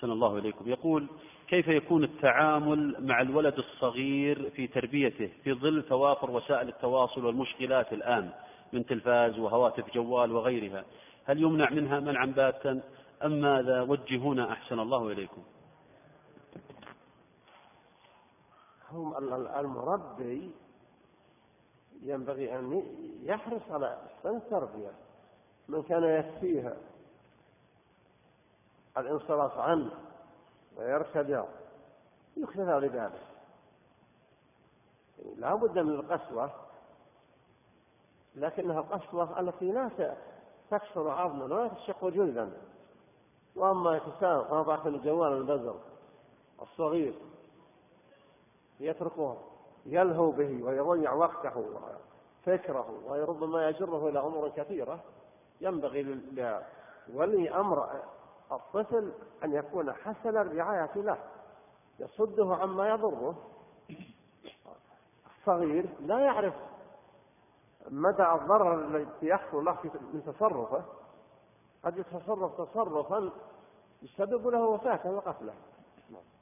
أحسن الله إليكم. يقول: كيف يكون التعامل مع الولد الصغير في تربيته في ظل توافر وسائل التواصل والمشكلات الآن من تلفاز وهواتف جوال وغيرها؟ هل يمنع منها منعا باتا أم ماذا؟ وجهونا أحسن الله إليكم. هم المربي ينبغي أن يحرص على أحسن تربية. من كان يكفيها الانصراف عنه ويرتدع يكتفى بذلك. لا بد من القسوة، لكنها القسوة التي لا تكسر عظما ولا تشق جلدا. وأما يتساوى وضعت الجوال البزر الصغير يتركه يلهو به ويضيع وقته وفكره وربما يجره إلى أمور كثيرة، ينبغي لولي أمر الطفل أن يكون حسن الرعاية له، يصده عما يضره. الصغير لا يعرف مدى الضرر الذي يحصل له من تصرفه، قد يتصرف تصرفا يسبب له وفاة وقتله.